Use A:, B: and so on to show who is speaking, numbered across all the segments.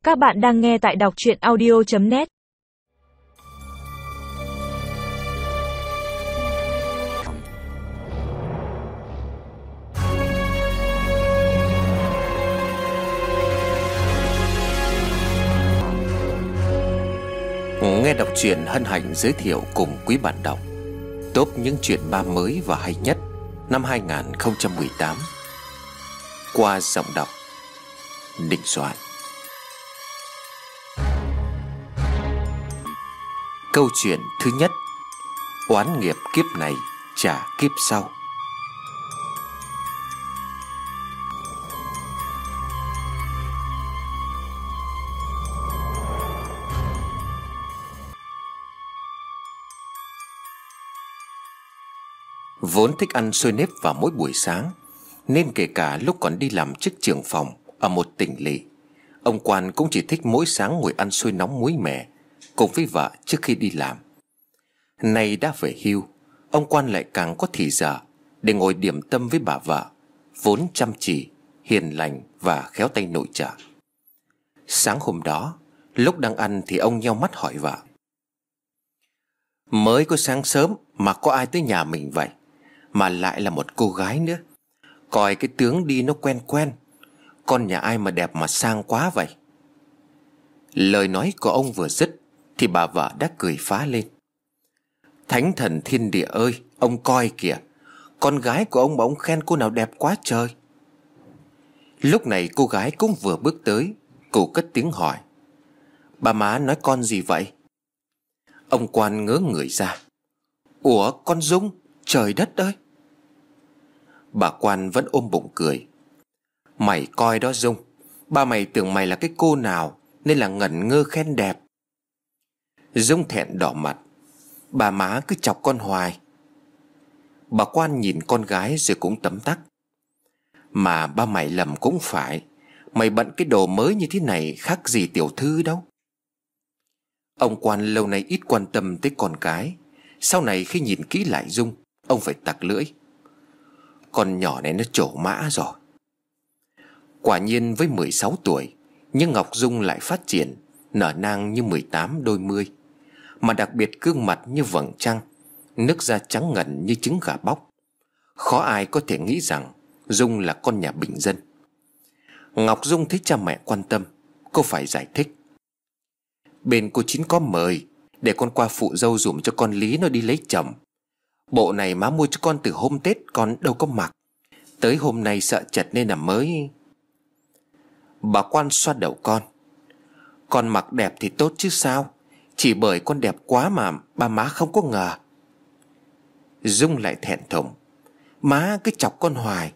A: Các bạn đang nghe tại đọc truyện audio.net.
B: Nghe đọc truyện hân hạnh giới thiệu cùng quý bạn đọc top những truyện ma mới và hay nhất năm 2018 qua giọng đọc Đình Soạn. Câu chuyện thứ nhất: oán nghiệp kiếp này trả kiếp sau. Vốn thích ăn xôi nếp vào mỗi buổi sáng, nên kể cả lúc còn đi làm chức trưởng phòng ở một tỉnh lỵ, ông Quan cũng chỉ thích mỗi sáng ngồi ăn xôi nóng muối mè cùng với vợ trước khi đi làm. Nay đã về hưu, ông Quan lại càng có thì giờ để ngồi điểm tâm với bà vợ, vốn chăm chỉ, hiền lành và khéo tay nội trợ. Sáng hôm đó, lúc đang ăn thì ông nheo mắt hỏi vợ: "Mới có sáng sớm mà có ai tới nhà mình vậy? Mà lại là một cô gái nữa. Coi cái tướng đi nó quen quen. Con nhà ai mà đẹp mà sang quá vậy?" Lời nói của ông vừa dứt thì bà vợ đã cười phá lên: "Thánh thần thiên địa ơi, ông coi kìa, con gái của ông mà ông khen cô nào đẹp quá trời." Lúc này cô gái cũng vừa bước tới. Cô cất tiếng hỏi: "Bà má nói con gì vậy?" Ông Quan ngớ người ra: "Ủa, con Dung, trời đất ơi!" Bà Quan vẫn ôm bụng cười: "Mày coi đó Dung, ba mày tưởng mày là cái cô nào nên là ngẩn ngơ khen đẹp." Dung thẹn đỏ mặt: "Bà má cứ chọc con hoài." Bà Quan nhìn con gái rồi cũng tấm tắc: "Mà ba mày lầm cũng phải. Mày bận cái đồ mới như thế này khác gì tiểu thư đâu." Ông Quan lâu nay ít quan tâm tới con cái. Sau này khi nhìn kỹ lại Dung, ông phải tặc lưỡi: "Con nhỏ này nó trổ mã rồi." Quả nhiên với 16 tuổi, nhưng Ngọc Dung lại phát triển, nở nang như 18 đôi mươi. Mà đặc biệt gương mặt như vầng trăng, nước da trắng ngần như trứng gà bóc. Khó ai có thể nghĩ rằng Dung là con nhà bình dân. Ngọc Dung thấy cha mẹ quan tâm, cô phải giải thích: "Bên cô Chín có mời, để con qua phụ dâu dùm cho con Lý nó đi lấy chồng. Bộ này má mua cho con từ hôm Tết con đâu có mặc. Tới hôm nay sợ chật nên là mới." Bà Quan xoa đầu con: "Con mặc đẹp thì tốt chứ sao. Chỉ bởi con đẹp quá mà ba má không có ngờ." Dung lại thẹn thùng: "Má cứ chọc con hoài."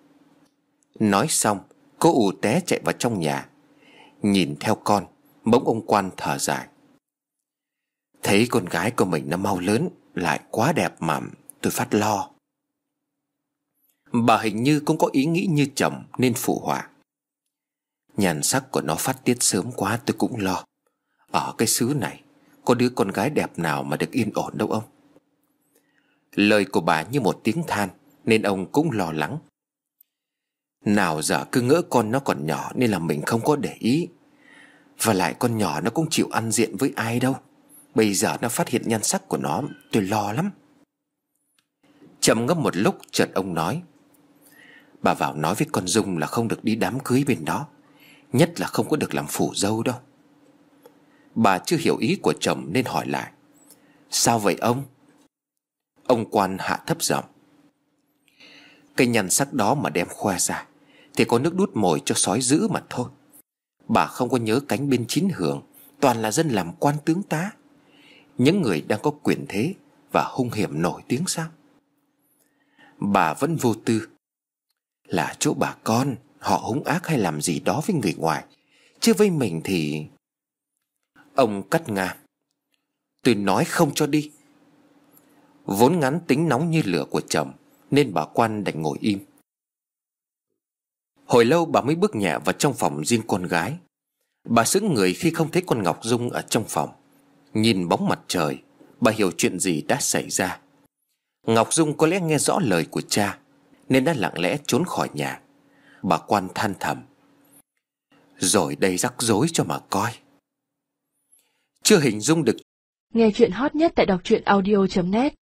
B: Nói xong, cô ù té chạy vào trong nhà. Nhìn theo con, bỗng ông Quan thở dài: "Thấy con gái của mình nó mau lớn lại quá đẹp mà tôi phát lo." Bà hình như cũng có ý nghĩ như chồng nên phụ họa: "Nhan sắc của nó phát tiết sớm quá tôi cũng lo. Ở cái xứ này có đứa con gái đẹp nào mà được yên ổn đâu ông." Lời của bà như một tiếng than nên ông cũng lo lắng: "Nào giờ cứ ngỡ con nó còn nhỏ nên là mình không có để ý. Và lại con nhỏ nó cũng chịu ăn diện với ai đâu. Bây giờ nó phát hiện nhan sắc của nó, tôi lo lắm." Trầm ngâm một lúc chợt ông nói: "Bà vào nói với con Dung là không được đi đám cưới bên đó, nhất là không có được làm phủ dâu đâu." Bà chưa hiểu ý của chồng nên hỏi lại: "Sao vậy ông?" Ông Quan hạ thấp giọng: "Cái nhan sắc đó mà đem khoe ra thì có nước đút mồi cho sói dữ mà thôi. Bà không có nhớ cánh bên chín hưởng toàn là dân làm quan tướng tá, những người đang có quyền thế và hung hiểm nổi tiếng sao?" Bà vẫn vô tư: "Là chỗ bà con họ hung ác hay làm gì đó với người ngoài, chứ với mình thì..." Ông cắt ngang: "Tôi nói không cho đi." Vốn ngắn tính nóng như lửa của chồng nên bà Quan đành ngồi im. Hồi lâu bà mới bước nhẹ vào trong phòng riêng con gái. Bà sững người khi không thấy con Ngọc Dung ở trong phòng. Nhìn bóng mặt trời, bà hiểu chuyện gì đã xảy ra. Ngọc Dung có lẽ nghe rõ lời của cha nên đã lặng lẽ trốn khỏi nhà. Bà Quan than thầm: Rồi đây rắc rối cho mà coi. Chưa hình dung được.
C: Nghe chuyện hot nhất tại đọc truyện audio.net